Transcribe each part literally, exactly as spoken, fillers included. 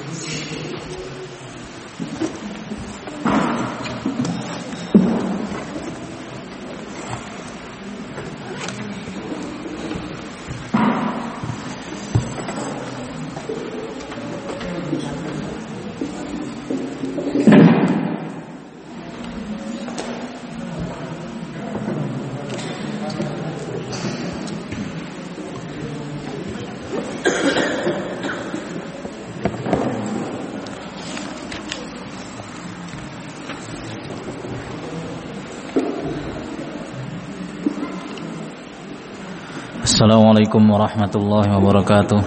Assalamualaikum warahmatullahi wabarakatuh.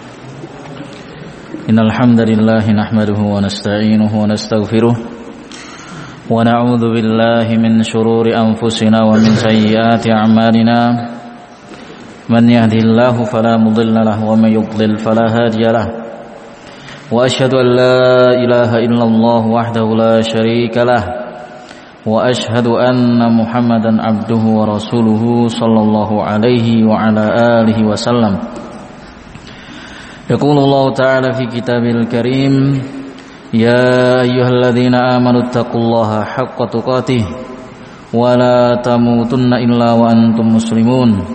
Innal hamdalillah nahmaduhu wa nasta'inuhu wa nastaghfiruh wa na'udzu billahi min shururi anfusina wa min sayyiati a'malina. Man yahdihillahu fala mudilla lahu wa man yudlil fala hadiya lahu. Wa asyhadu an la ilaha illallah wahdahu la syarika lahu. Wa ashhadu anna Muhammadan abduhu wa rasuluhu sallallahu alaihi wa ala alihi wa sallam. Yaqulullahu ta'ala fi kitabil karim, ya ayyuhalladzina amanu taqullaha haqqa tuqatih wa la tamutunna illa wa antum muslimun.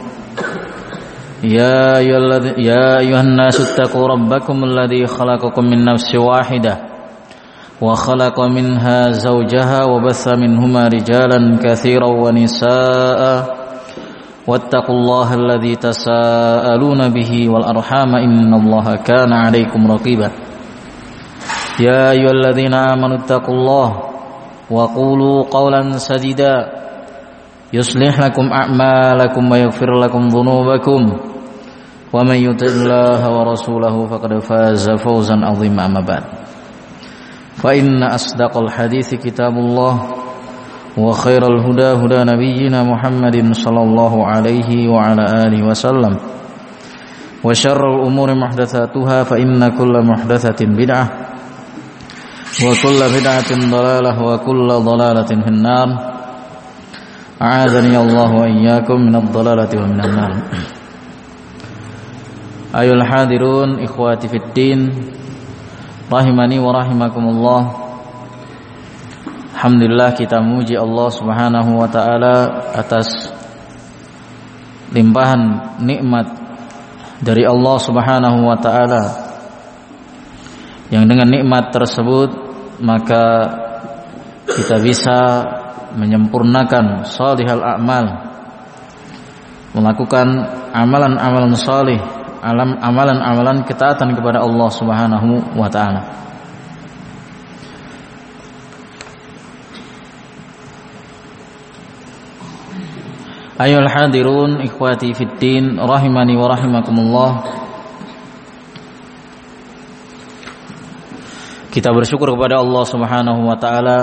Ya ayyuhalladzina ya ayyuhan nasu taqu rabbakum alladzi khalaqakum min nafsin wahidah wa khalaqa minha zawjaha wa batha minhuma rijalan katsiran wa nisaa'a wattaqullaha alladzi tasaaluna bihi wal arhama innallaha kana 'alaikum raqiba. Ya ayyuhalladzina amanu taqullaha wa qulu qawlan sadida yuslih lakum a'malakum wa yaghfir lakum dhunubakum wa man yuti'illaha wa rasulahu faqad faza fawzan 'azima. Amma ba'd. Fa inna asdaqal hadithi kitabullah wa khairal huda huda nabiyyina Muhammadin sallallahu alaihi wa ala alihi wasallam wa syarrul umuri muhdatsatuha fa inna kulla muhdatsatin bid'ah wa kulla bid'atin dhalalah wa kulla dhalalatin finnar. A'adzani Allah wa iyyakum minadh dhalalati wa minan nar. Ayul hadirun ikhwati fid din rahimani wa rahimakumullah. Alhamdulillah, kita memuji Allah Subhanahu wa taala atas limpahan nikmat dari Allah Subhanahu wa taala, yang dengan nikmat tersebut maka kita bisa menyempurnakan salihal a'mal, melakukan amalan-amalan salih, alam amalan-amalan ketaatan kepada Allah Subhanahu wa taala. Ayyuhal hadirun ikhwati fid din rahimani wa rahimakumullah. Kita bersyukur kepada Allah Subhanahu wa taala.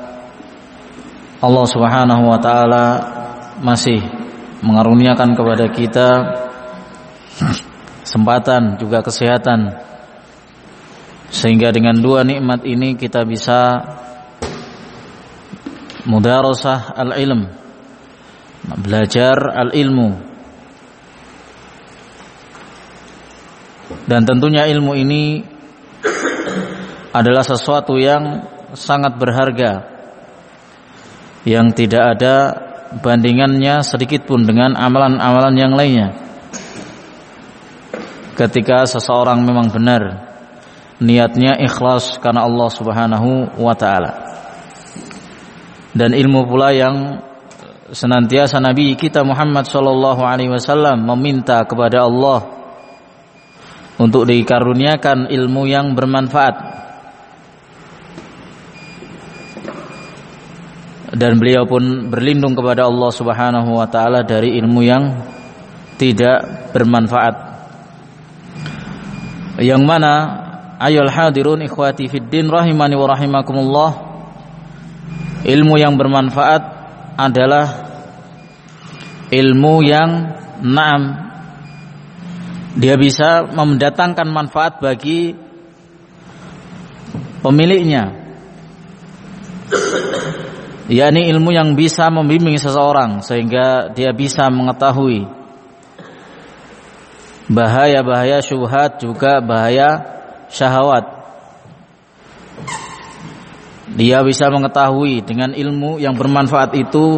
Allah Subhanahu wa taala masih mengaruniakan kepada kita kesempatan juga kesehatan, sehingga dengan dua nikmat ini kita bisa mudarasah al-ilm, belajar al-ilmu. Dan tentunya ilmu ini adalah sesuatu yang sangat berharga, yang tidak ada bandingannya sedikit pun dengan amalan-amalan yang lainnya. Ketika seseorang memang benar niatnya ikhlas karena Allah Subhanahu wa taala. Dan ilmu pula yang senantiasa Nabi kita Muhammad sallallahu alaihi wasallam meminta kepada Allah untuk dikaruniakan ilmu yang bermanfaat. Dan beliau pun berlindung kepada Allah Subhanahu wa taala dari ilmu yang tidak bermanfaat. Yang mana ayol hadirun ikhwati fid din rahimani wa rahimakumullah, ilmu yang bermanfaat adalah ilmu yang na'am, dia bisa mendatangkan manfaat bagi pemiliknya, yakni ilmu yang bisa membimbing seseorang sehingga dia bisa mengetahui bahaya-bahaya syubhat, juga bahaya syahwat, dia bisa mengetahui dengan ilmu yang bermanfaat itu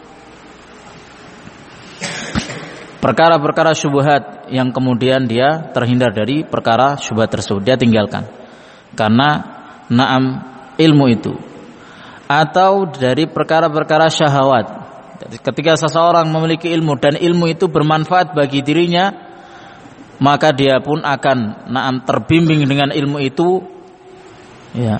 perkara-perkara syubhat yang kemudian dia terhindar dari perkara syubhat tersebut, dia tinggalkan karena na'am ilmu itu. Atau dari perkara-perkara syahwat, ketika seseorang memiliki ilmu dan ilmu itu bermanfaat bagi dirinya, maka dia pun akan na'am terbimbing dengan ilmu itu, ya,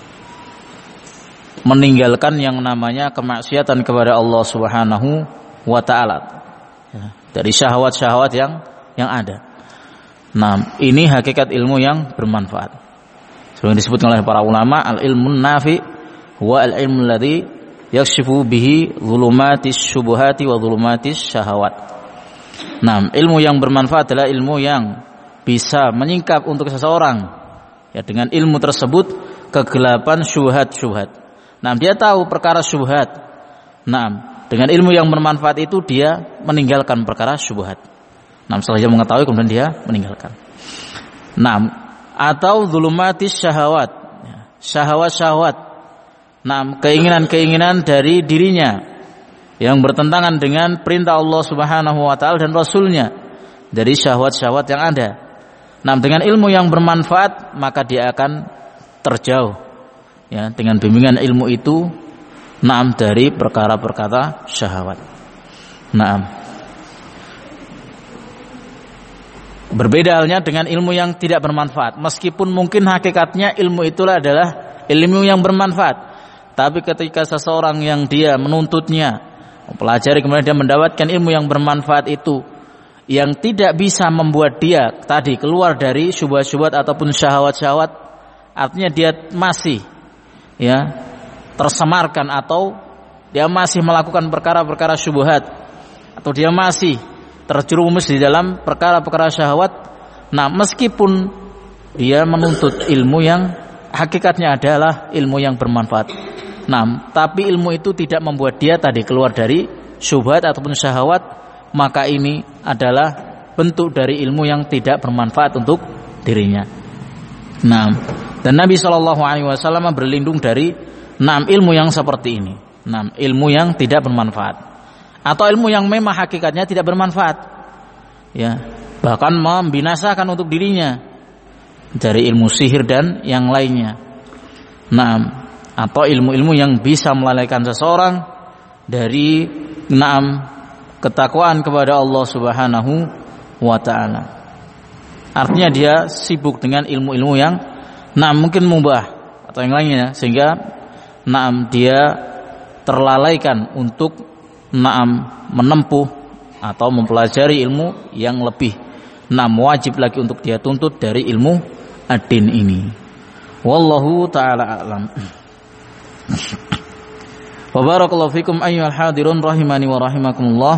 meninggalkan yang namanya kemaksiatan kepada Allah Subhanahu wa taala, ya, dari syahwat-syahwat yang yang ada. Nah, ini hakikat ilmu yang bermanfaat. Seperti disebut oleh para ulama, al-ilmun nafi huwa al-ilmu alladhi yakshifu bihi dhulumatis syubuhati wa dhulumatis syahawat. Nah, ilmu yang bermanfaat adalah ilmu yang bisa menyingkap untuk seseorang, ya, dengan ilmu tersebut kegelapan syubhat-syubhat. Nah, dia tahu perkara syubhat. Nah, dengan ilmu yang bermanfaat itu dia meninggalkan perkara syubhat. Nah, setelah dia mengetahui kemudian dia meninggalkan. Nah, atau dhulumatis syahawat, syahwat-syahwat. Nah, keinginan-keinginan dari dirinya yang bertentangan dengan perintah Allah Subhanahu wa taala dan Rasulnya dari syahwat-syahwat yang ada. Nah, dengan ilmu yang bermanfaat maka dia akan terjauh, ya, dengan bimbingan ilmu itu, naam, dari perkara-perkara syahwat. Naam. Berbeda halnya dengan ilmu yang tidak bermanfaat. Meskipun mungkin hakikatnya ilmu itulah adalah ilmu yang bermanfaat, tapi ketika seseorang yang dia menuntutnya, mempelajari, kemudian dia mendapatkan ilmu yang bermanfaat itu, yang tidak bisa membuat dia tadi keluar dari syubhat-syubhat ataupun syahwat-syahwat, artinya dia masih, ya, tersemarkan, atau dia masih melakukan perkara-perkara syubhat, atau dia masih terjerumus di dalam perkara-perkara syahwat. Nah, meskipun dia menuntut ilmu yang hakikatnya adalah ilmu yang bermanfaat, nah, tapi ilmu itu tidak membuat dia tadi keluar dari syubhat ataupun syahwat, maka ini adalah bentuk dari ilmu yang tidak bermanfaat untuk dirinya. Nah, dan Nabi Shallallahu Alaihi Wasallam berlindung dari enam ilmu yang seperti ini, enam ilmu yang tidak bermanfaat, atau ilmu yang memang hakikatnya tidak bermanfaat, ya, bahkan membinasakan untuk dirinya, dari ilmu sihir dan yang lainnya. Nah, atau ilmu-ilmu yang bisa melalaikan seseorang dari enam ketakwaan kepada Allah Subhanahu wa taala. Artinya dia sibuk dengan ilmu-ilmu yang nah mungkin mubah atau yang lainnya, sehingga naam dia terlalaikan untuk naam menempuh atau mempelajari ilmu yang lebih naam wajib lagi untuk dia tuntut dari ilmu ad-din ini. Wallahu taala a'lam. Wa barakallahu fikum ayyuhal hadirun rahimani wa rahimakumullah.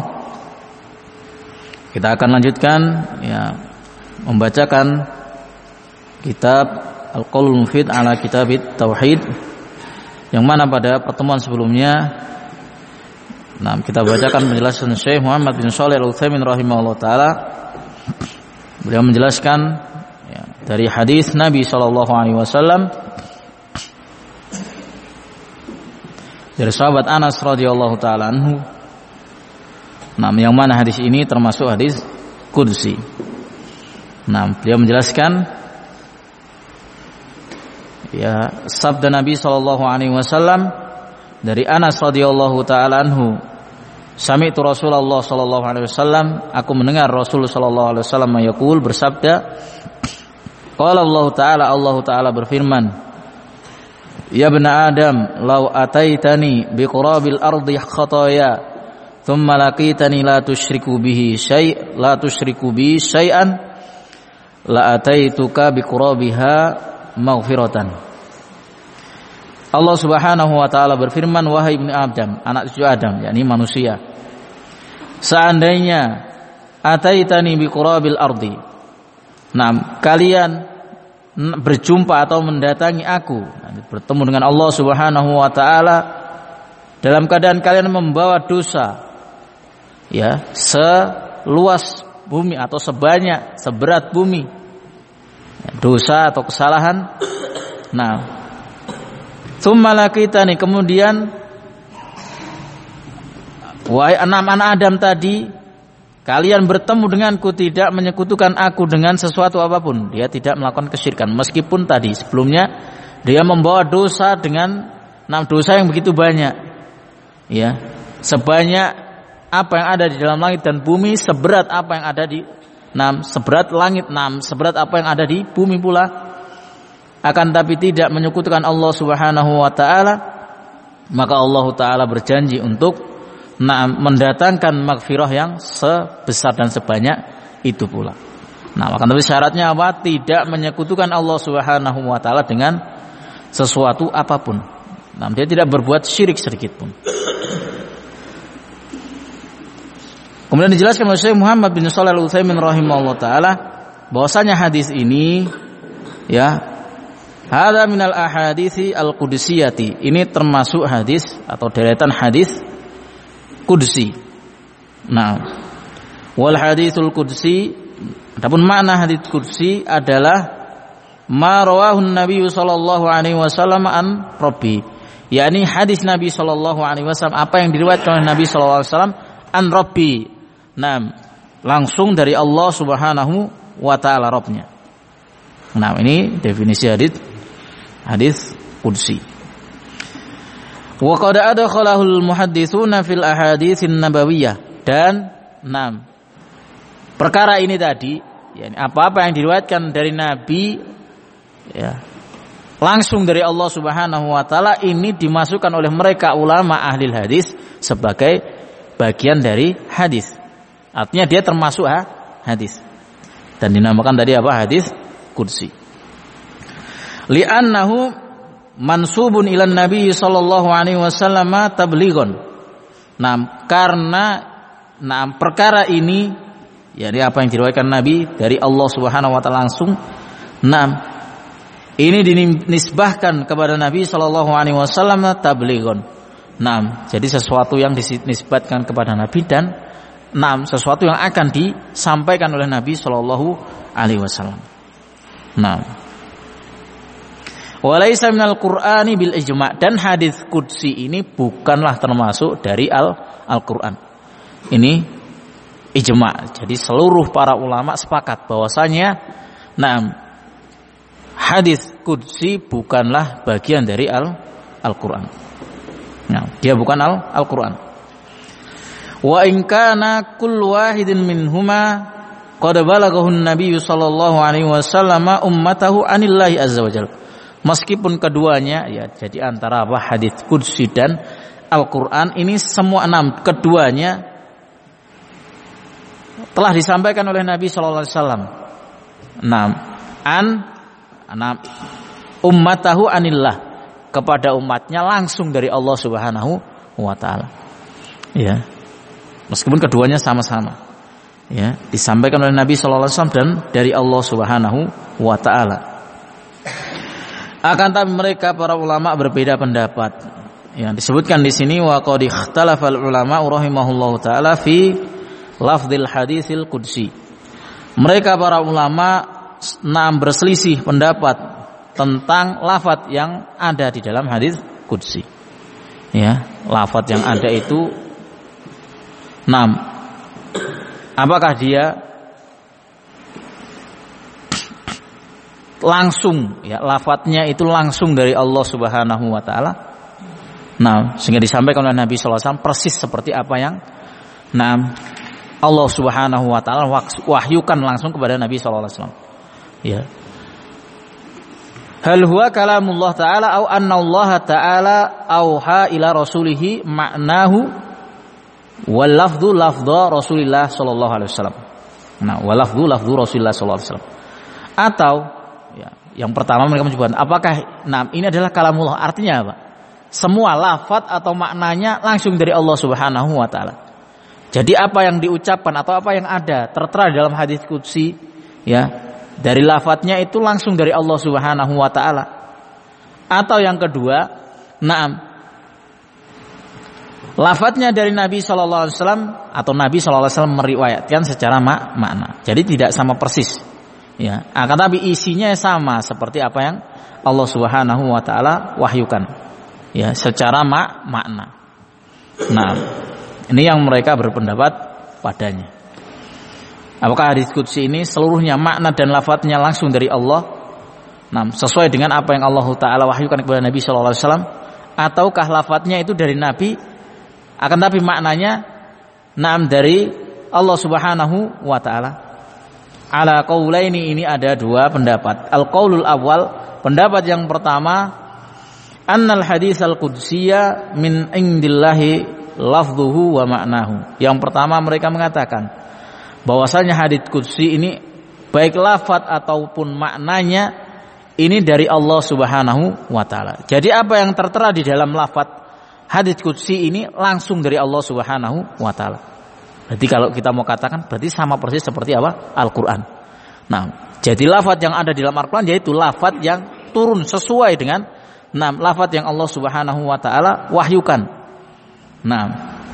Kita akan lanjutkan, ya, membacakan kitab Al-Qaulul Mufid ala Kitabit Tauhid, yang mana pada pertemuan sebelumnya, nah, kita bacakan penjelasan Syekh Muhammad bin Shalih Al-Utsaimin rahimahullah taala. Beliau menjelaskan, ya, dari hadis Nabi sallallahu alaihi wasallam dari sahabat Anas radhiyallahu taala anhu. Nah, yang mana hadis ini termasuk hadis qudsi. Nah, beliau menjelaskan, ya, sabda Nabi sallallahu alaihi wasallam dari Anas radhiyallahu taala anhu, sami'tu Rasulullah sallallahu alaihi wasallam, aku mendengar Rasul sallallahu alaihi wasallam yaqul, bersabda, qala Allah taala, Allah taala berfirman, ya bna Adam, law ataitani biqurabil ardi khataya thumma laqitani la tusyriku bihi syai' la tusyriku bi syai'an la ataituka biqurabiha maghfiratan. Allah Subhanahu wa taala berfirman, wahai ibnu Adam, anak cucu Adam, yakni manusia, seandainya ataitani biqurabil ardi, nah, kalian berjumpa atau mendatangi aku, bertemu dengan Allah Subhanahu wa taala dalam keadaan kalian membawa dosa, ya, seluas bumi atau sebanyak seberat bumi, dosa atau kesalahan. Nah, Tsumma laqitani, kemudian wahai anak-anak Adam tadi, kalian bertemu denganku tidak menyekutukan aku dengan sesuatu apapun. Dia tidak melakukan kesyirikan meskipun tadi sebelumnya dia membawa dosa dengan enam dosa yang begitu banyak. Ya, sebanyak apa yang ada di dalam langit dan bumi, seberat apa yang ada di enam, seberat langit enam, seberat apa yang ada di bumi pula. Akan tapi tidak menyekutukan Allah Subhanahu wa taala, maka Allah taala berjanji untuk nah, mendatangkan maghfirah yang sebesar dan sebanyak itu pula. Nah, maka tapi syaratnya apa? Tidak menyekutukan Allah Subhanahu wa taala dengan sesuatu apapun. Nah, dia tidak berbuat syirik sedikit pun. Kemudian dijelaskan oleh Syekh Muhammad bin Shalih Al-Utsaimin rahimahullah taala bahwasanya hadis ini ya hadza minal ahaditsi al-qudsiyati, ini termasuk hadis atau deretan hadis qudsi. Nah, wal haditsul qudsi, adapun makna hadis qudsi adalah ma rawahun Nabi sallallahu alaihi wasallam an Rabbi, yakni hadis Nabi sallallahu alaihi wasallam, apa yang diriwayatkan oleh Nabi sallallahu alaihi wasallam an Rabbi. Nah, langsung dari Allah Subhanahu wa taala Rabbnya. Nah, ini definisi hadis hadis qudsi. Wa qad adkhalahu al-muhadditsuna fil ahaditsin nabawiyah, dan enam perkara ini tadi, yakni apa-apa yang diriwayatkan dari Nabi ya langsung dari Allah Subhanahu wa taala, ini dimasukkan oleh mereka ulama ahli hadis sebagai bagian dari hadis. Artinya dia termasuk ha, hadis. Dan dinamakan tadi apa? Hadis qudsi. Li'annahu mansubun ilan Nabi sallallahu alaihi wasallam tablighun. Nah, karena nah perkara ini yakni apa yang diriwayatkan Nabi dari Allah Subhanahu wa taala langsung, nah ini dinisbahkan kepada Nabi sallallahu alaihi wasallam tablighun. Nah, jadi sesuatu yang dinisbatkan kepada Nabi dan nah sesuatu yang akan disampaikan oleh Nabi sallallahu alaihi wasallam. Nah, walaisa minal Qur'ani bil ijma', dan hadis qudsi ini bukanlah termasuk dari al Al-Qur'an. Ini ijma'. Jadi seluruh para ulama sepakat bahwasanya nah hadis qudsi bukanlah bagian dari al Al-Qur'an. Nah, dia bukan al Al-Qur'an. Wa in kana kullu wahidin minhuma qad balaghahu an-nabiy sallallahu alaihi wasallam ummatahu anillahi azza wajalla. Meskipun keduanya ya jadi antara apa hadis qudsi dan Al-Qur'an ini semua enam keduanya telah disampaikan oleh Nabi sallallahu alaihi wasallam. Enam an enam ummatahu anillah, kepada umatnya langsung dari Allah Subhanahu wa taala. Ya. Meskipun keduanya sama-sama ya disampaikan oleh Nabi sallallahu alaihi wasallam dan dari Allah Subhanahu wa taala. Akan tapi mereka para ulama berbeda pendapat. Yang disebutkan di sini wa qad ikhtalafal ulama rahimahullahu taala fi lafdzil hadisil qudsi. Mereka para ulama enam berselisih pendapat tentang lafaz yang ada di dalam hadis qudsi. Ya, lafaz yang ada itu enam. Apakah dia langsung ya lafadznya itu langsung dari Allah Subhanahu wa taala. Nah, sehingga disampaikan oleh Nabi sallallahu alaihi wasallam persis seperti apa yang nah Allah Subhanahu wa taala wahyukan langsung kepada Nabi sallallahu alaihi wasallam. Ya. Hal huwa kalamullah taala au anna Allah taala auha ila rasulih ma'nahu wal lafdhu lafdhu Rasulillah sallallahu alaihi wasallam. Nah, wal lafdhu lafdhu Rasulillah sallallahu alaihi wasallam. Atau ya, yang pertama mereka menyebutkan apakah nah ini adalah kalamullah, artinya apa? Semua lafaz atau maknanya langsung dari Allah Subhanahu wa taala. Jadi apa yang diucapkan atau apa yang ada tertera dalam hadis qudsi ya, dari lafadznya itu langsung dari Allah Subhanahu wa taala. Atau yang kedua, na'am, lafadznya dari Nabi sallallahu alaihi wasallam atau Nabi sallallahu alaihi wasallam meriwayatkan secara mak- makna. Jadi tidak sama persis. Ya, akan tapi isinya sama seperti apa yang Allah Subhanahu wa taala wahyukan. ya secara mak makna. Nah, ini yang mereka berpendapat padanya. Apakah hadis qudsi ini seluruhnya makna dan lafadznya langsung dari Allah, nah, sesuai dengan apa yang Allah Ta'ala wahyukan kepada Nabi Shallallahu Alaihi Wasallam, ataukah lafadznya itu dari Nabi, akan tapi maknanya naam dari Allah Subhanahu Wa Ta'ala? Ala qaulaini, ini ada dua pendapat. Al qaulul awal, pendapat yang pertama, annal hadis al qudsiyya min indillahi lafdhuhu wa ma'nahu. Yang pertama mereka mengatakan bahwasanya hadits qudsi ini baik lafaz ataupun maknanya ini dari Allah Subhanahu wa taala. Jadi apa yang tertera di dalam lafaz hadits qudsi ini langsung dari Allah Subhanahu wa taala. Berarti kalau kita mau katakan berarti sama persis seperti apa? Al-Qur'an. Nah, jadi lafaz yang ada di dalam Al-Qur'an yaitu lafaz yang turun sesuai dengan nah, lafaz yang Allah Subhanahu wa taala wahyukan. Nah,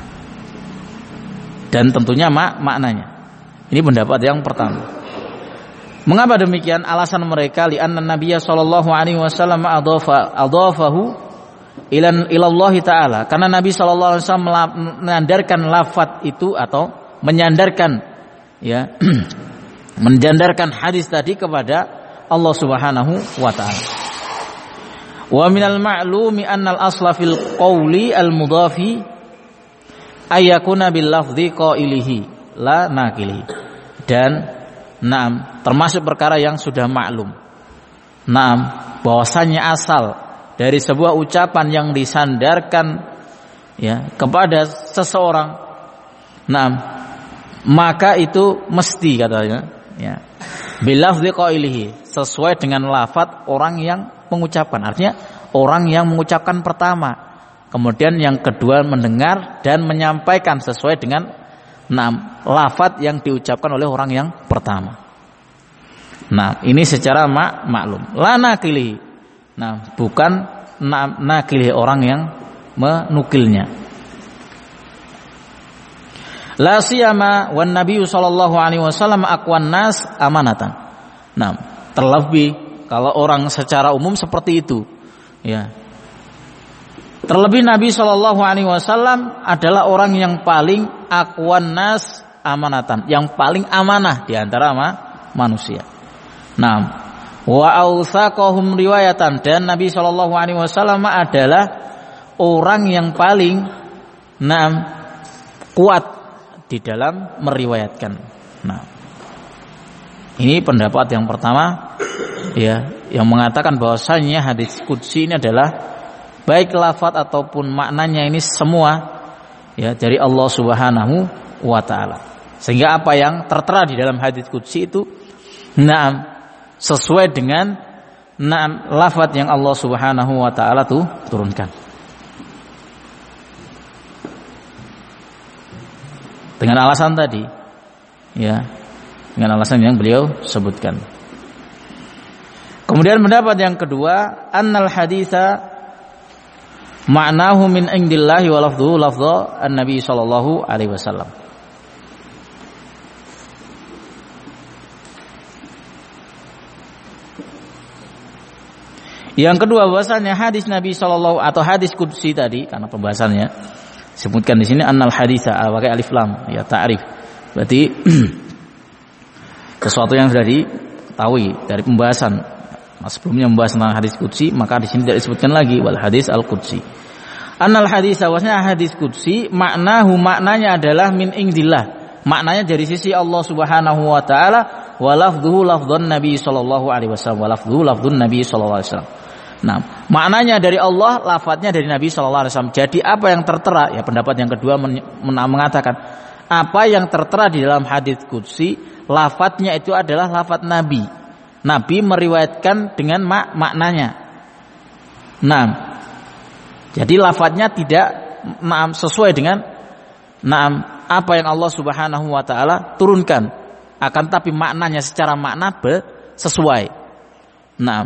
dan tentunya mak maknanya. Ini pendapat yang pertama. Mengapa demikian? Alasan mereka li'anna Nabiyya sallallahu alaihi wasallam adhafa adhafahu ila ilallah taala. Karena Nabi sallallahu alaihi wasallam menyandarkan lafaz itu atau menyandarkan ya menyandarkan hadis tadi kepada Allah Subhanahu wa taala. Wa minal ma'lumi anna al-asla fil qawli al-mudhafi ayakuna bil lafdhi qailihi la nakili. Dan naam, termasuk perkara yang sudah maklum. Naam, bahwasanya asal dari sebuah ucapan yang disandarkan ya kepada seseorang, naam, maka itu mesti katanya ya bil lafdhi qailihi, sesuai dengan lafaz orang yang mengucapkan. Artinya orang yang mengucapkan pertama, kemudian yang kedua mendengar dan menyampaikan sesuai dengan nah, lafaz yang diucapkan oleh orang yang pertama. Nah, ini secara mak maklum. La nakili. Nah, bukan na nakili orang yang menukilnya. La siyama wan nabiyyu sallallahu alaihi wasallam aqwan nas amanatan. Nah, terlebih kalau orang secara umum seperti itu, ya. Terlebih Nabi Shallallahu Alaihi Wasallam adalah orang yang paling aqwan nas amanatan, yang paling amanah di antara manusia. Nah, wa autsaqahum riwayatan, dan Nabi Shallallahu Alaihi Wasallam adalah orang yang paling nah, kuat di dalam meriwayatkan. Nah, ini pendapat yang pertama, ya, yang mengatakan bahwasanya hadis qudsi ini adalah baik lafaz ataupun maknanya ini semua ya dari Allah Subhanahu wa taala. Sehingga apa yang tertera di dalam hadits qudsi itu na'am sesuai dengan na'am lafaz yang Allah Subhanahu wa taala tuh turunkan. Dengan alasan tadi ya, dengan alasan yang beliau sebutkan. Kemudian pendapat yang kedua, annal haditsa ma'nahu min indillahi wa lafdhuhu lafdhu an-nabi sallallahu alaihi wasallam. Yang kedua, bahwasanya hadis Nabi sallallahu atau hadis qudsi tadi, karena pembahasannya sebutkan di sini annal haditsa pakai alif lam ya ta'rif. Berarti sesuatu yang sudah diketahui dari pembahasan. Nah, sebelumnya membahas tentang hadis qudsi, maka di sini tidak disebutkan lagi wal hadis al qudsi. Annal hadis, bahwasanya hadis qudsi maknahu, maknanya adalah min indillah, maknanya dari sisi Allah Subhanahu wa taala, wa lafdhuhu lafdhun nabi sallallahu alaihi wasallam, wa lafdhuhu lafdhun nabi sallallahu alaihi wasallam. Nah, maknanya dari Allah, lafadznya dari Nabi sallallahu alaihi wasallam. Jadi apa yang tertera, ya pendapat yang kedua men- men- mengatakan apa yang tertera di dalam hadis qudsi, lafadznya itu adalah lafadz Nabi. Nabi meriwayatkan dengan mak maknanya. Nah, jadi lafadznya tidak naam sesuai dengan naam apa yang Allah Subhanahu wa taala turunkan, akan tapi maknanya secara makna be, sesuai. Naam.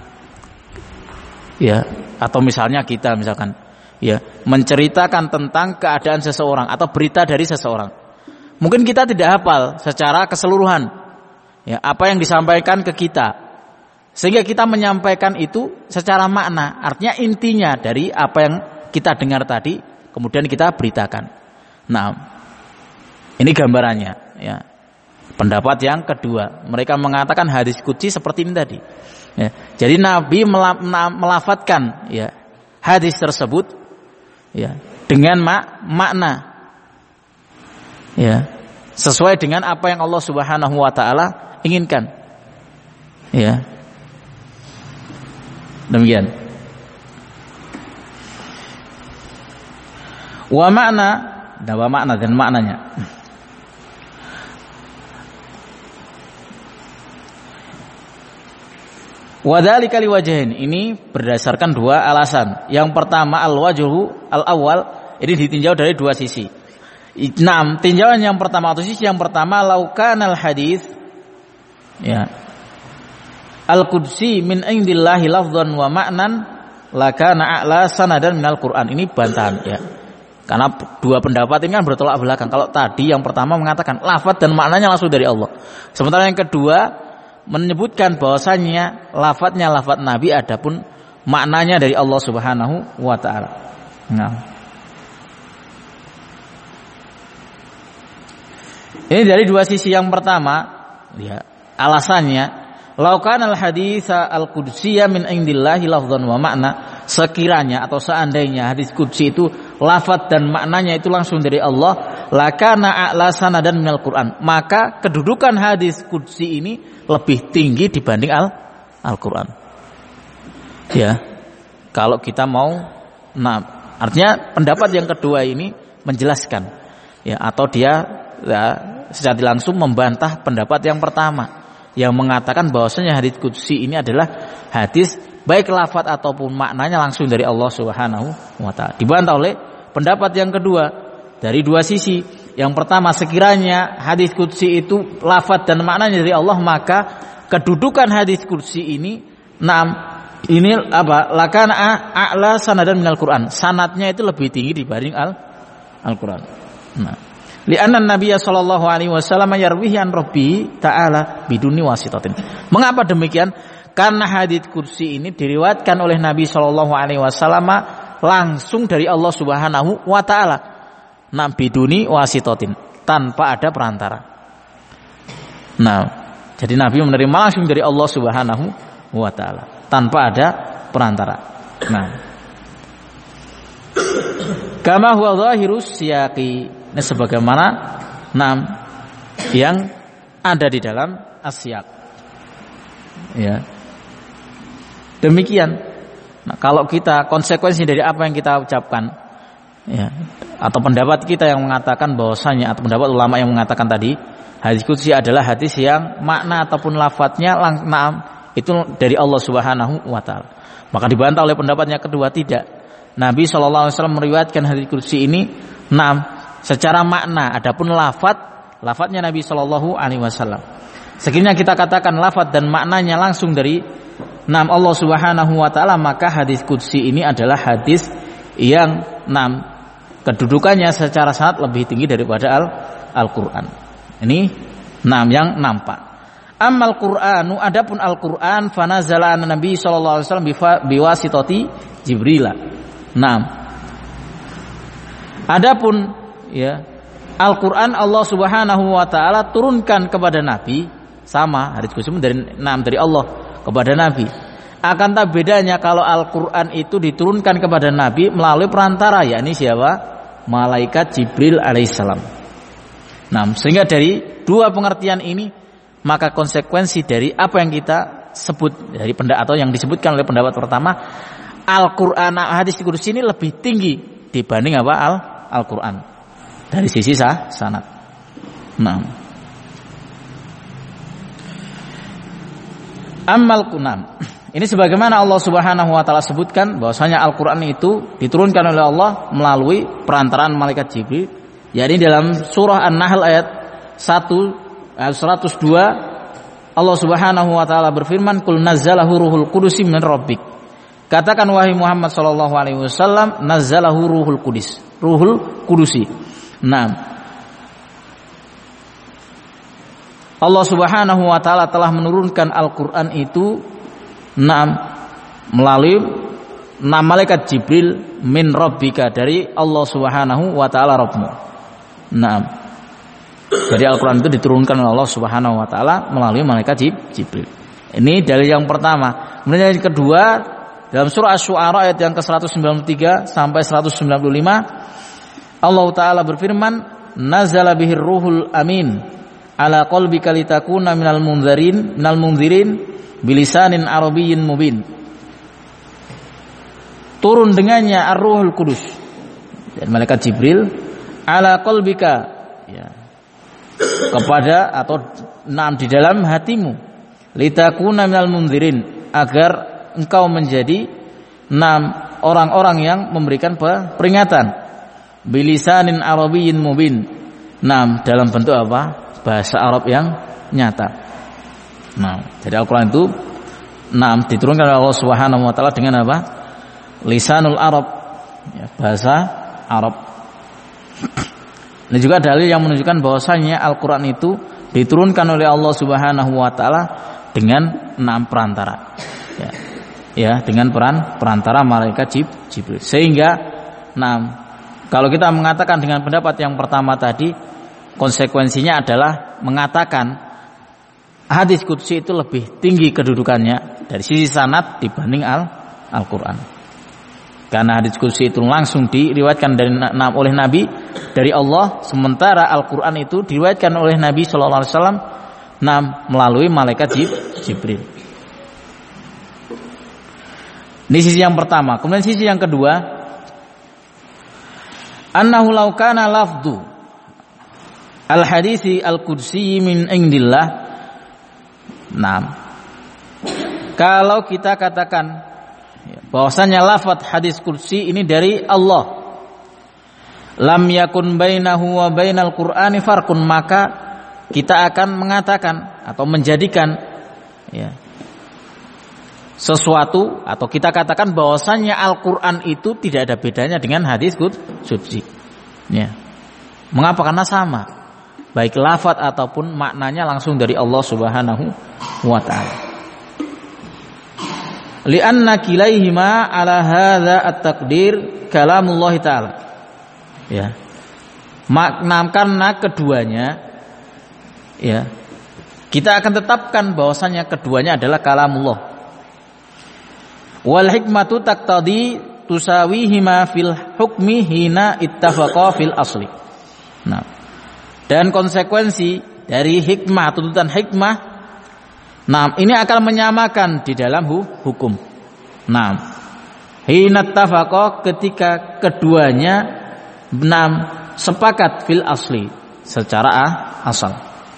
Ya, atau misalnya kita misalkan ya menceritakan tentang keadaan seseorang atau berita dari seseorang. Mungkin kita tidak hafal secara keseluruhan ya apa yang disampaikan ke kita. Sehingga kita menyampaikan itu secara makna, artinya intinya dari apa yang kita dengar tadi, kemudian kita beritakan. Nah, ini gambarannya. Ya. Pendapat yang kedua, mereka mengatakan hadis qudsi seperti ini tadi. Ya. Jadi Nabi melafatkan ya, hadis tersebut ya, dengan mak makna, ya, sesuai dengan apa yang Allah Subhanahu Wa Taala inginkan. Ya. Demikian. Wa makna, dan wa makna dan maknanya. Wa dzalika liwajhain, ini berdasarkan dua alasan. Yang pertama al-wajhu al-awwal, ini ditinjau dari dua sisi. Enam, tinjauan yang pertama atau sisi yang pertama laukanal hadis ya al-qudsi min indillahi lafdhan wa ma'nan lakana a'la sanadan minal Qur'an. Ini bantahan ya. Karena dua pendapat ini kan bertolak belakang. Kalau tadi yang pertama mengatakan lafaz dan maknanya langsung dari Allah. Sementara yang kedua menyebutkan bahwasanya lafadznya lafadz Nabi, adapun maknanya dari Allah Subhanahu wa taala. Nah. Ini dari dua sisi. Yang pertama, ya, alasannya laukan al-haditsa al-qudsiyya min indillahi lafdhan wa makna, sekiranya atau seandainya hadis qudsi itu lafadz dan maknanya itu langsung dari Allah, lakana a'la sanadan minal Qur'an, maka kedudukan hadis qudsi ini lebih tinggi dibanding al Al-Qur'an. Ya. Kalau kita mau, nah, artinya pendapat yang kedua ini menjelaskan ya, atau dia ya, secara langsung membantah pendapat yang pertama yang mengatakan bahwasanya hadis qudsi ini adalah hadis baik lafaz ataupun maknanya langsung dari Allah Subhanahu wa taala. Dibantah oleh pendapat yang kedua dari dua sisi. Yang pertama, sekiranya hadis qudsi itu lafaz dan maknanya dari Allah, maka kedudukan hadis qudsi ini enam ini apa? Lakana a'la sanadan minal Qur'an. Sanadnya itu lebih tinggi dibanding al Al-Qur'an. Nah, li'anna Nabiy sallallahu alaihi wasallam yarwihi an Rabbi ta'ala biduni wasitatin. Mengapa demikian? Karena hadits qudsi ini diriwayatkan oleh Nabi sallallahu alaihi wasallam langsung dari Allah Subhanahu wa taala. Nah, biduni wasitatin, tanpa ada perantara. Nah, jadi Nabi menerima langsung dari Allah Subhanahu wa taala tanpa ada perantara. Nah, kama huwa zahirus siyaqi, ini sebagaimana enam yang ada di dalam asyaq. Ya. Demikian. Nah, kalau kita konsekuensi dari apa yang kita ucapkan, ya, atau pendapat kita yang mengatakan bahwasanya, atau pendapat ulama yang mengatakan tadi hadis qudsi adalah hadis yang makna ataupun lafadznya lang- itu dari Allah Subhanahu wa taala, maka dibantah oleh pendapatnya kedua, tidak. Nabi shallallahu alaihi wasallam meriwayatkan hadis qudsi ini enam secara makna, adapun lafadz lafadznya Nabi shallallahu alaihi wasallam. Sekiranya kita katakan lafadz dan maknanya langsung dari enam Allah Subhanahu wa taala, maka hadis qudsi ini adalah hadis yang enam kedudukannya secara sanad lebih tinggi daripada al Al-Qur'an. Ini enam yang nampak. Amal Qur'anu, adapun Al-Qur'an, fanazala an Nabi sallallahu alaihi wasallam biwasitati Jibril. enam. Adapun ya Al-Qur'an Allah Subhanahu wa taala turunkan kepada Nabi, sama hadis qudsi dari enam dari Allah kepada Nabi. Akan tak bedanya kalau Al-Qur'an itu diturunkan kepada Nabi melalui perantara, yakni siapa? Malaikat Jibril alaihissalam. Nah, sehingga dari dua pengertian ini, maka konsekuensi dari apa yang kita sebut dari pendapat atau yang disebutkan oleh pendapat pertama, Al-Qur'an hadis qudsi ini lebih tinggi dibanding apa? Al Al-Qur'an dari sisi sah sanad. Nah, amal kunam. Ini sebagaimana Allah Subhanahu wa taala sebutkan bahwasanya Al-Qur'an itu diturunkan oleh Allah melalui perantaraan malaikat Jibril. Yakni dalam surah An-Nahl ayat satu ayat seratus dua Allah Subhanahu wa taala berfirman, "Qul nazzalahu ruhul qudus min rabbik." Katakan wahai Muhammad sallallahu alaihi wasallam, nazzalahu ruhul qudus, ruhul qudusi. Nah, Allah Subhanahu wa taala telah menurunkan Al-Qur'an itu Naam, melalui nama malaikat Jibril min rabbika, dari Allah Subhanahu wa taala Rabbmu. Naam. Jadi Al-Qur'an itu diturunkan oleh Allah Subhanahu wa taala melalui malaikat Jibril. Ini dalil yang pertama. Kemudian yang kedua, dalam surah Asy-Syu'ara ayat yang ke seratus sembilan puluh tiga sampai seratus sembilan puluh lima, Allah taala berfirman, "Nazala bihir ruhul amin ala qalbika litakuna minal mundzirin minal mundzirin bilisanin arabiyyin mubin." Turun dengannya Ar-Ruhul Kudus, dan malaikat Jibril, ala qalbika, ya, kepada atau naam di dalam hatimu, litakuna minal mundzirin, agar engkau menjadi enam orang-orang yang memberikan peringatan, bilisanin arabiyyin mubin, enam dalam bentuk apa? Bahasa Arab yang nyata. Nah, jadi Al-Qur'an itu enam diturunkan oleh Allah Subhanahu wa taala dengan apa? Lisanul Arab, ya, bahasa Arab. Ini juga dalil yang menunjukkan bahwasanya Al-Qur'an itu diturunkan oleh Allah Subhanahu wa taala dengan enam perantara. Ya. Ya, dengan peran perantara malaikat Jibril. Sehingga enam, kalau kita mengatakan dengan pendapat yang pertama tadi, konsekuensinya adalah mengatakan hadis qudsi itu lebih tinggi kedudukannya dari sisi sanad dibanding Al Al-Qur'an. Karena hadis qudsi itu langsung diriwayatkan dari oleh Nabi dari Allah, sementara Al-Qur'an itu diriwayatkan oleh Nabi sallallahu alaihi wasallam melalui malaikat Jibril. Ini sisi yang pertama. Kemudian sisi yang kedua, annahu law kana lafdhu al-hadisi al-qudsi min indillah. Nah, kalau kita katakan bahwasanya lafaz hadis qudsi ini dari Allah, lam yakun bainahu wa bainal qur'ani farqun, maka kita akan mengatakan atau menjadikan, ya, sesuatu, atau kita katakan bahwasanya Al-Qur'an itu tidak ada bedanya dengan hadis qudsi. Ya. Mengapa? Karena sama, baik lafaz ataupun maknanya langsung dari Allah Subhanahu wa taala. Li'anna kilaihima ala hadza at-taqdir kalamullah taala. Ya. Makna karena keduanya, ya, kita akan tetapkan bahwasanya keduanya adalah kalamullah. Wal hikmatu taqtadi tusawihima fil hukmi hina ittafaqa fil asli. Nah, dan konsekuensi dari hikmah, tuntutan hikmah, nah, ini akan menyamakan di dalam hukum. Nah, hina ittafaqa, ketika keduanya enam sepakat fil asli, secara asal.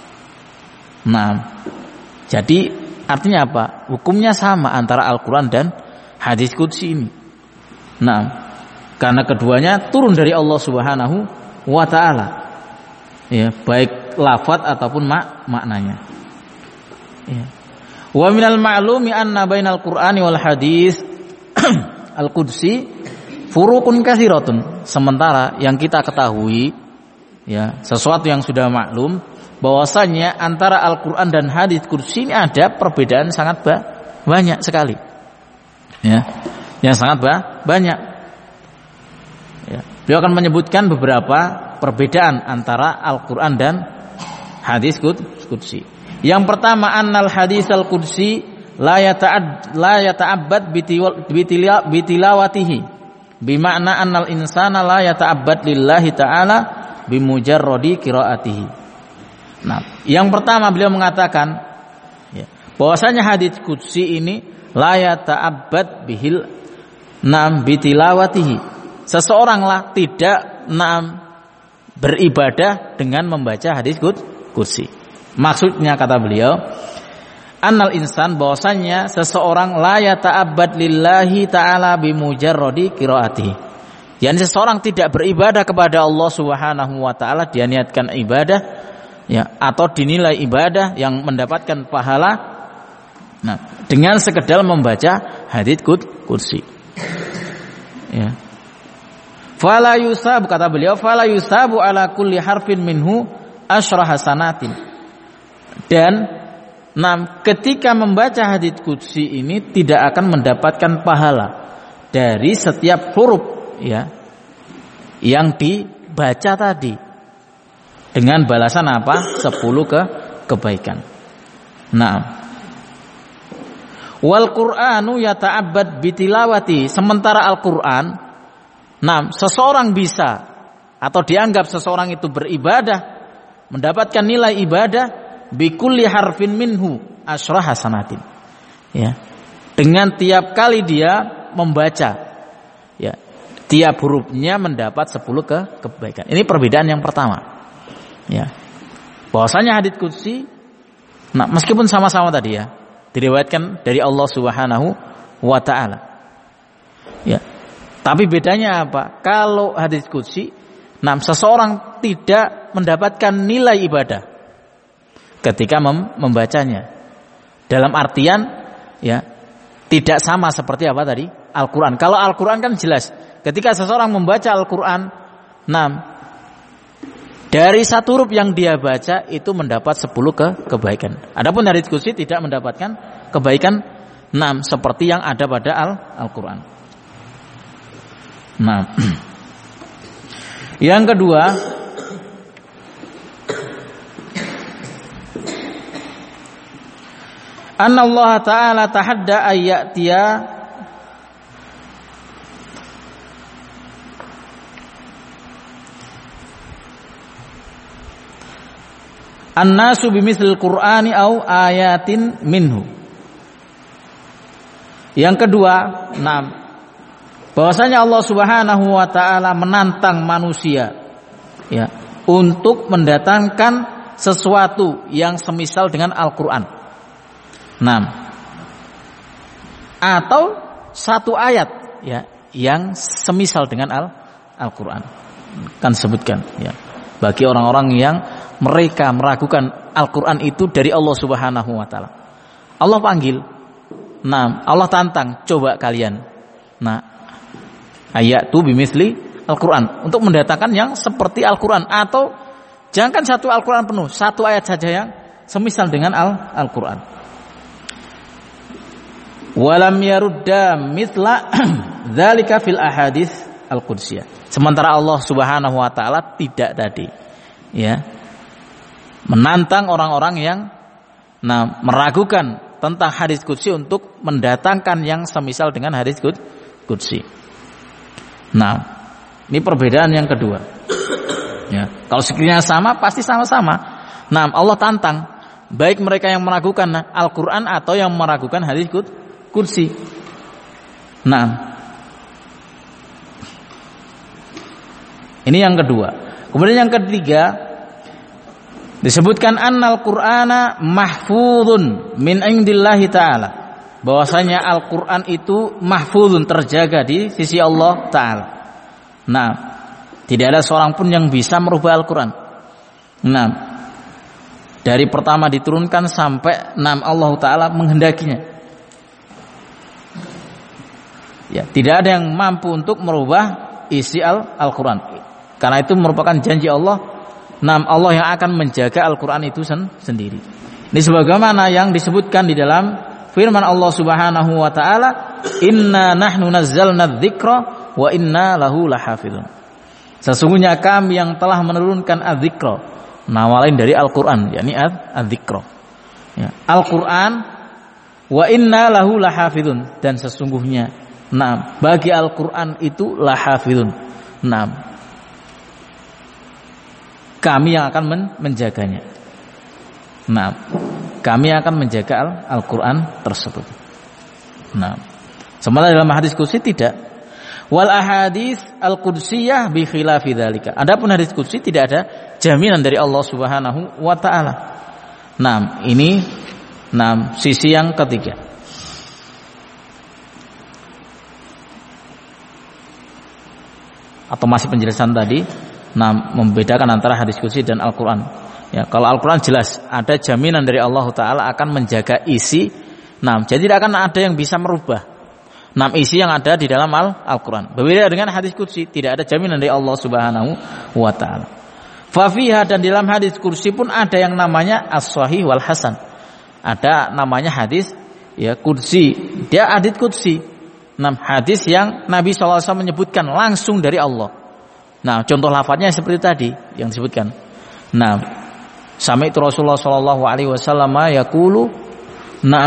Nah, jadi artinya apa? Hukumnya sama antara Al-Qur'an dan hadis qudsi ini. Nah, karena keduanya turun dari Allah Subhanahu wa taala. Ya, baik lafaz ataupun mak maknanya. Ya. Wa minal ma'lumi anna bainal Qur'ani wal hadis al-qudsi furuqun katsiratun. Sementara yang kita ketahui, ya, sesuatu yang sudah maklum bahwasanya antara Al-Qur'an dan hadis qudsi ini ada perbedaan sangat ba- banyak sekali. Ya, yang sangat ba- banyak. Ya, beliau akan menyebutkan beberapa perbedaan antara Al-Qur'an dan hadis qudsi. Yang pertama, annal hadis al-qudsi la yata'ad la yata'abbad bitilawatihi, bima'na annal insana la yata'abbad lillahi ta'ala bimujarradi qiraatihi. Nah, yang pertama beliau mengatakan, ya, bahwasanya hadis qudsi ini la yata'abbad bihil nam bitilawatihi. Seseoranglah tidak nam beribadah dengan membaca hadis qudsi. Maksudnya, kata beliau, annal insan, bahwasanya seseorang la yata'abbad lillahi ta'ala bimujarradi qiraatihi. Yani seseorang tidak beribadah kepada Allah Subhanahu wa taala, dia niatkan ibadah, ya, atau dinilai ibadah yang mendapatkan pahala, nah, dengan sekedar membaca hadits qudsi. Ya. Fala yusab, kata beliau, fala yusabu ala kulli harfin minhu asyra hasanatin. Dan Nah, ketika membaca hadits qudsi ini tidak akan mendapatkan pahala dari setiap huruf ya yang dibaca tadi dengan balasan apa? sepuluh ke kebaikan. Nah, wal Qur'anu yata'abbad bitilawati, sementara Al-Qur'an, nah, seseorang bisa atau dianggap seseorang itu beribadah, mendapatkan nilai ibadah bikulli harfin minhu asyra hasanatin. Ya. Dengan tiap kali dia membaca, ya, tiap hurufnya mendapat sepuluh ke kebaikan. Ini perbedaan yang pertama. Ya. Bahwasanya hadits qudsi, nah, meskipun sama-sama tadi ya, diriwayatkan dari Allah Subhanahu wa taala. Ya. Tapi bedanya apa? Kalau hadits qudsi, nah, seseorang tidak mendapatkan nilai ibadah ketika mem- membacanya. Dalam artian ya, tidak sama seperti apa tadi? Al-Qur'an. Kalau Al-Qur'an kan jelas, ketika seseorang membaca Al-Qur'an, nah, dari satu huruf yang dia baca itu mendapat sepuluh ke kebaikan. Adapun hadits qudsi tidak mendapatkan kebaikan enam seperti yang ada pada Al- Al-Qur'an. Nah, yang kedua, anna Allah Ta'ala tahadda ayyatiya an-nasu bimithlil Qur'ani au ayatin minhu. Yang kedua, nah, bahwasanya Allah Subhanahu wa taala menantang manusia ya untuk mendatangkan sesuatu yang semisal dengan Al-Qur'an. Nah, atau satu ayat ya yang semisal dengan Al Al-Qur'an. Kan sebutkan ya. Bagi orang-orang yang mereka meragukan Al-Qur'an itu dari Allah Subhanahu wa taala. Allah panggil. Nah, Allah tantang, coba kalian. Nah, ayatu bimitsli Al-Qur'an, untuk mendatangkan yang seperti Al-Qur'an, atau jangankan satu Al-Qur'an penuh, satu ayat saja yang semisal dengan Al Al-Qur'an. Walam yarudda mithla dzalika fil ahadits al-qudsiyah. Sementara Allah Subhanahu wa taala tidak tadi ya menantang orang-orang yang nah meragukan tentang hadits qudsi untuk mendatangkan yang semisal dengan hadits qudsi. Nah, ini perbedaan yang kedua. Ya, kalau sekiranya sama pasti sama-sama. Nah, Allah tantang baik mereka yang meragukan Al-Qur'an atau yang meragukan hadits qudsi. Kursi. Nah, ini yang kedua. Kemudian yang ketiga disebutkan annal Qur'ana mahfuzun min indillahi ta'ala. Bahwasanya Al-Qur'an itu mahfuzun, terjaga di sisi Allah taala. Nah, tidak ada seorang pun yang bisa merubah Al-Qur'an. Nah, dari pertama diturunkan sampai enam Allah taala menghendakinya. Ya, tidak ada yang mampu untuk merubah isi Al- Al-Qur'an. Karena itu merupakan janji Allah, nam Allah yang akan menjaga Al-Qur'an itu sen- sendiri. Ini sebagaimana yang disebutkan di dalam firman Allah Subhanahu wa taala, "Inna nahnu nazzalna dzikra wa inna lahu lahafizun." Sesungguhnya kami yang telah menurunkan adz-dzikra, nama lain dari Al-Qur'an, yakni adz-dzikra. Ya, Al-Qur'an, wa inna lahu lahafizun, dan sesungguhnya nah, bagi Al-Qur'an itu lahafizun. Nah, kami yang akan men- menjaganya. Nah, kami akan menjaga Al- Al-Qur'an tersebut. Nah, sementara dalam hadits qudsi tidak. Wal ahadits al-qudsiyah bi khilafi dzalika. Adapun hadits qudsi tidak ada jaminan dari Allah Subhanahu wa taala. Nah, ini nah sisi yang ketiga. Atau masih penjelasan tadi, nah membedakan antara hadits qudsi dan Al-Qur'an. Ya, kalau Al-Qur'an jelas ada jaminan dari Allah taala akan menjaga isi. Nah, jadi tidak akan ada yang bisa merubah nah isi yang ada di dalam Al-Qur'an. Berbeda dengan hadits qudsi, tidak ada jaminan dari Allah Subhanahu wa taala. Fa fiha, dan di dalam hadits qudsi pun ada yang namanya as-shahih wal hasan. ada namanya hadis ya qudsi. Dia hadis qudsi. Nah, hadis yang Nabi shallallahu alaihi wasallam menyebutkan langsung dari Allah. Nah, contoh lafadznya seperti tadi yang disebutkan. Nah, sami'tu Rasulullah shallallahu alaihi wasallam yaqulu, nah,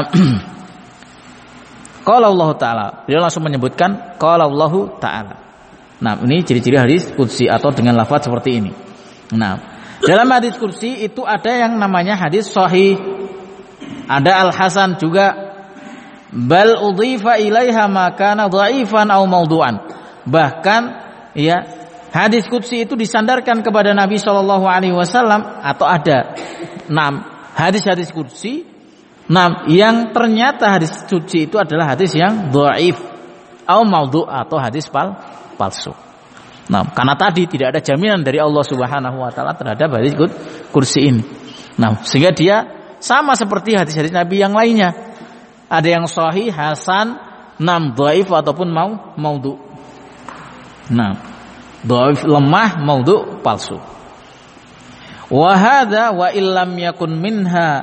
qala Allah taala. Beliau langsung menyebutkan qala Allah taala. Nah, ini ciri-ciri hadis qudsi atau dengan lafaz seperti ini. Nah, dalam hadis qudsi itu ada yang namanya hadis sahih, ada al-hasan juga. Bal udhifa ilaiha ma kana dhaifan aw mawdu'an. Bahkan ya, hadis qudsi itu disandarkan kepada Nabi sallallahu alaihi wasallam atau ada enam hadis-hadis qudsi enam yang ternyata hadis qudsi itu adalah hadis yang dhaif aw mawdu' atau hadis pal palsu. Nah, karena tadi tidak ada jaminan dari Allah Subhanahu wa taala terhadap hadis qudsi ini. Nah, sehingga dia sama seperti hadis-hadis Nabi yang lainnya. Ada yang sahih, hasan, nam dhaif ataupun mau maudhu. Nah, dhaif lemah, maudhu palsu. Wa hadza wa illam yakun minha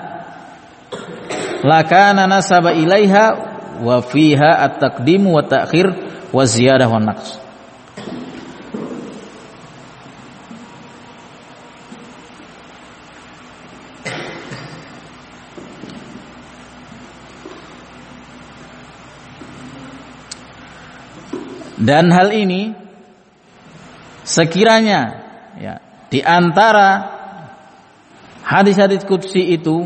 lakana nasaba ilaiha wa fiha at-taqdim wa ta'khir wa ziyadah wa naqs. Dan hal ini sekiranya ya, di antara hadis-hadis qudsi itu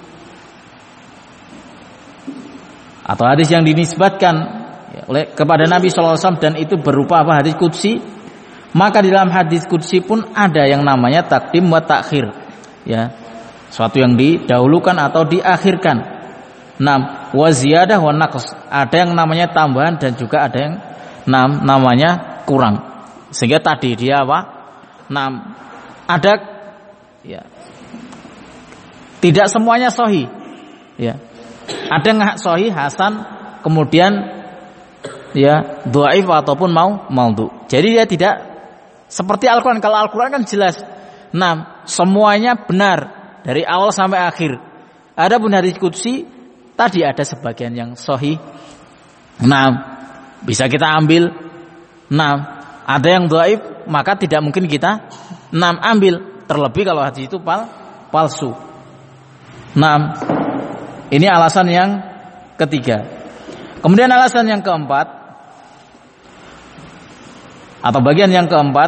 atau hadis yang dinisbatkan ya, oleh kepada Nabi shallallahu alaihi wasallam dan itu berupa apa hadis qudsi, maka di dalam hadis qudsi pun ada yang namanya taqdim wa ta'khir, ya, suatu yang didahulukan atau diakhirkan. Nam wa ziyadah wa naqs, ada yang namanya tambahan dan juga ada yang Nam, namanya kurang. Sehingga tadi dia apa? Nam, ada ya, tidak semuanya sahih. Ya. Ada yang sahih, hasan, kemudian ya dhaif ataupun mau maudhu. Jadi dia tidak seperti Al-Qur'an. Kalau Al-Qur'an kan jelas. Nam, semuanya benar dari awal sampai akhir. Adapun hadis qudsi tadi ada sebagian yang sahih. Nam, bisa kita ambil. Nah, ada yang dhaif, maka tidak mungkin kita enam ambil, terlebih kalau hadis itu pal, palsu. Nah, ini alasan yang ketiga. Kemudian alasan yang keempat atau bagian yang keempat,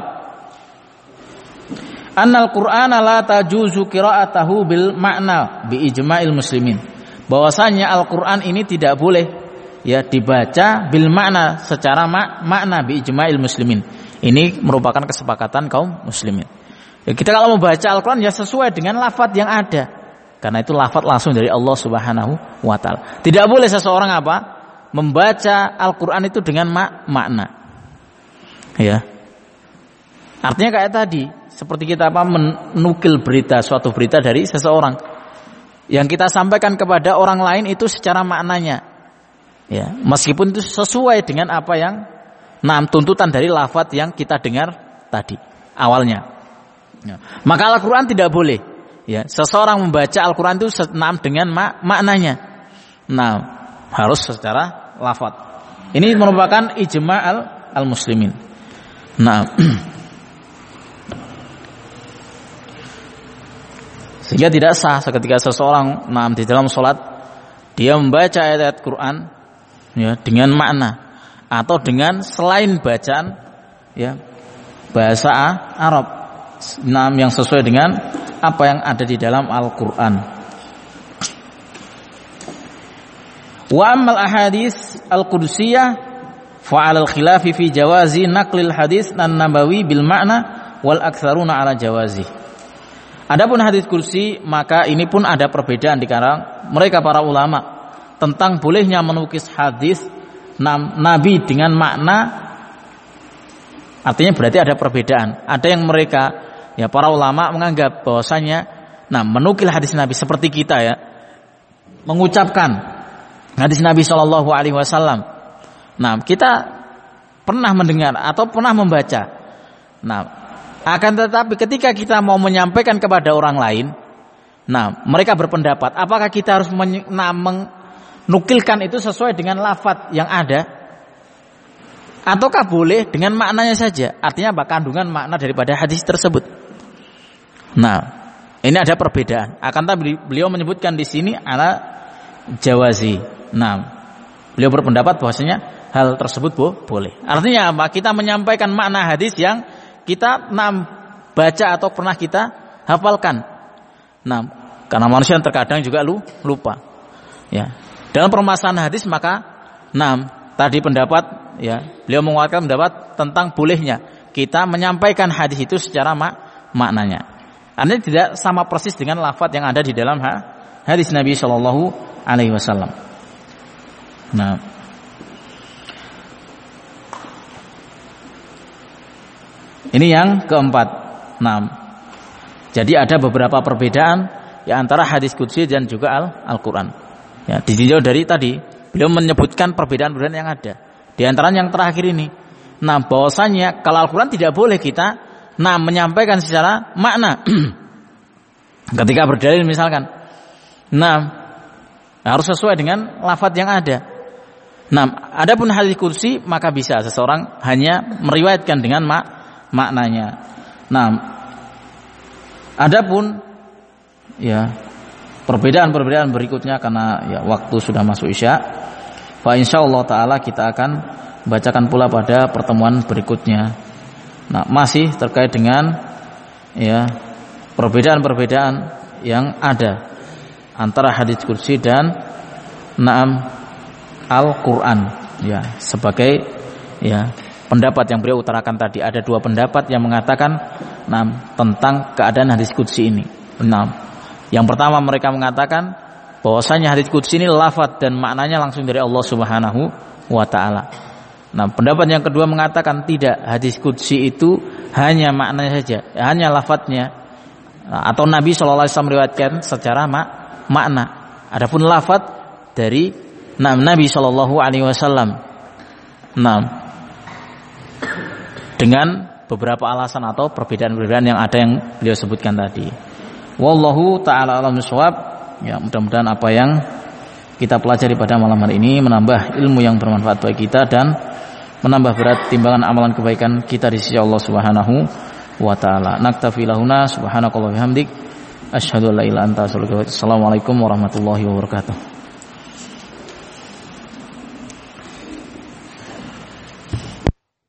annal Qur'ana la tajuzu qira'atahu bil makna bi ijma'il muslimin. Bahwasanya Al-Qur'an ini tidak boleh ya dibaca bil makna secara mak makna bi ijma'il muslimin. Ini merupakan kesepakatan kaum muslimin. Ya, kita kalau membaca Al-Qur'an ya sesuai dengan lafaz yang ada. Karena itu lafaz langsung dari Allah Subhanahu wa taala. Tidak boleh seseorang apa? Membaca Al-Qur'an itu dengan mak makna. Ya. Artinya kayak tadi, seperti kita apa menukil berita, suatu berita dari seseorang yang kita sampaikan kepada orang lain itu secara maknanya. Ya, meskipun itu sesuai dengan apa yang nah, tuntutan dari lafaz yang kita dengar tadi awalnya. Ya. Maka Al-Qur'an tidak boleh. Ya, seseorang membaca Al-Qur'an itu senam dengan mak maknanya. Nah, harus secara lafaz. Ini merupakan ijma' al-muslimin. Nah, sehingga tidak sah seketika seseorang nah, di dalam sholat dia membaca ayat-ayat Quran ya dengan makna atau dengan selain bacaan ya bahasa Arab nah, yang sesuai dengan apa yang ada di dalam Al-Qur'an. Wa ammal ahadits al-qudsiyah fa 'ala al-khilafi fi jawazi naqlil hadits an-nabawi bil ma'na wal aktsaruna 'ala jawazi. Adapun hadis qudsi maka ini pun ada perbedaan di kalangan mereka para ulama tentang bolehnya menukis hadis Nabi dengan makna. Artinya berarti ada perbedaan. Ada yang mereka ya para ulama menganggap bahwasanya nah menukil hadis Nabi seperti kita ya mengucapkan hadis Nabi Shallallahu Alaihi Wasallam. Nah kita pernah mendengar atau pernah membaca. Nah akan tetapi ketika kita mau menyampaikan kepada orang lain Nah, mereka berpendapat, apakah kita harus men- nah, menukilkan itu sesuai dengan lafadz yang ada, ataukah boleh dengan maknanya saja? Artinya apa? Kandungan makna daripada hadis tersebut. Nah, ini ada perbedaan. Akan tapi beliau menyebutkan di sini ala jawazi. Nah, beliau berpendapat bahwasanya hal tersebut bo- boleh. Artinya apa? Kita menyampaikan makna hadis yang kita nam baca atau pernah kita hafalkan. Nah, karena manusia terkadang juga lu, lupa. Ya. Dalam permasalahan hadis maka enam tadi pendapat ya, beliau menguatkan pendapat tentang bolehnya kita menyampaikan hadis itu secara mak maknanya. Artinya tidak sama persis dengan lafaz yang ada di dalam ha hadis Nabi Shallallahu Alaihi Wasallam. Nah, ini yang keempat. Nah, jadi ada beberapa perbedaan ya antara hadis qudsi dan juga al Al-Quran. Ya, ditinjau dari tadi beliau menyebutkan perbedaan-perbedaan yang ada. Di antara yang terakhir ini, nah bahwasanya kalau Al-Quran tidak boleh kita nah menyampaikan secara makna. Ketika berdalil misalkan, nah harus sesuai dengan lafadz yang ada. Nah, adapun hadis qudsi maka bisa seseorang hanya meriwayatkan dengan mak maknanya. Nah, adapun ya perbedaan-perbedaan berikutnya karena ya waktu sudah masuk Isya, fa insyaallah taala kita akan bacakan pula pada pertemuan berikutnya. Nah, masih terkait dengan ya perbedaan-perbedaan yang ada antara hadis qudsi dan na'am Al-Qur'an ya, sebagai ya pendapat yang beliau utarakan tadi. Ada dua pendapat yang mengatakan na'am tentang keadaan hadis qudsi ini. Na'am, yang pertama mereka mengatakan bahwasanya hadits qudsi ini lafaz dan maknanya langsung dari Allah Subhanahu wa taala. Nah, pendapat yang kedua mengatakan tidak, hadits qudsi itu hanya maknanya saja, hanya lafaznya, atau Nabi sallallahu alaihi wasallam meriwayatkan secara mak makna. Adapun lafaz dari nah, Nabi sallallahu alaihi wasallam. Nah, dengan beberapa alasan atau perbedaan-perbedaan yang ada yang beliau sebutkan tadi. Wallahu ta'ala alam shawab. Ya, mudah-mudahan apa yang kita pelajari pada malam hari ini menambah ilmu yang bermanfaat bagi kita dan menambah berat timbangan amalan kebaikan kita di sisi Allah Subhanahu wa taala. Naktafi lahuna subhanakallah wa bihamdik asyhadu an la ilaha illa anta astaghfiruka wa atubu ilaik. Assalamualaikum warahmatullahi wabarakatuh.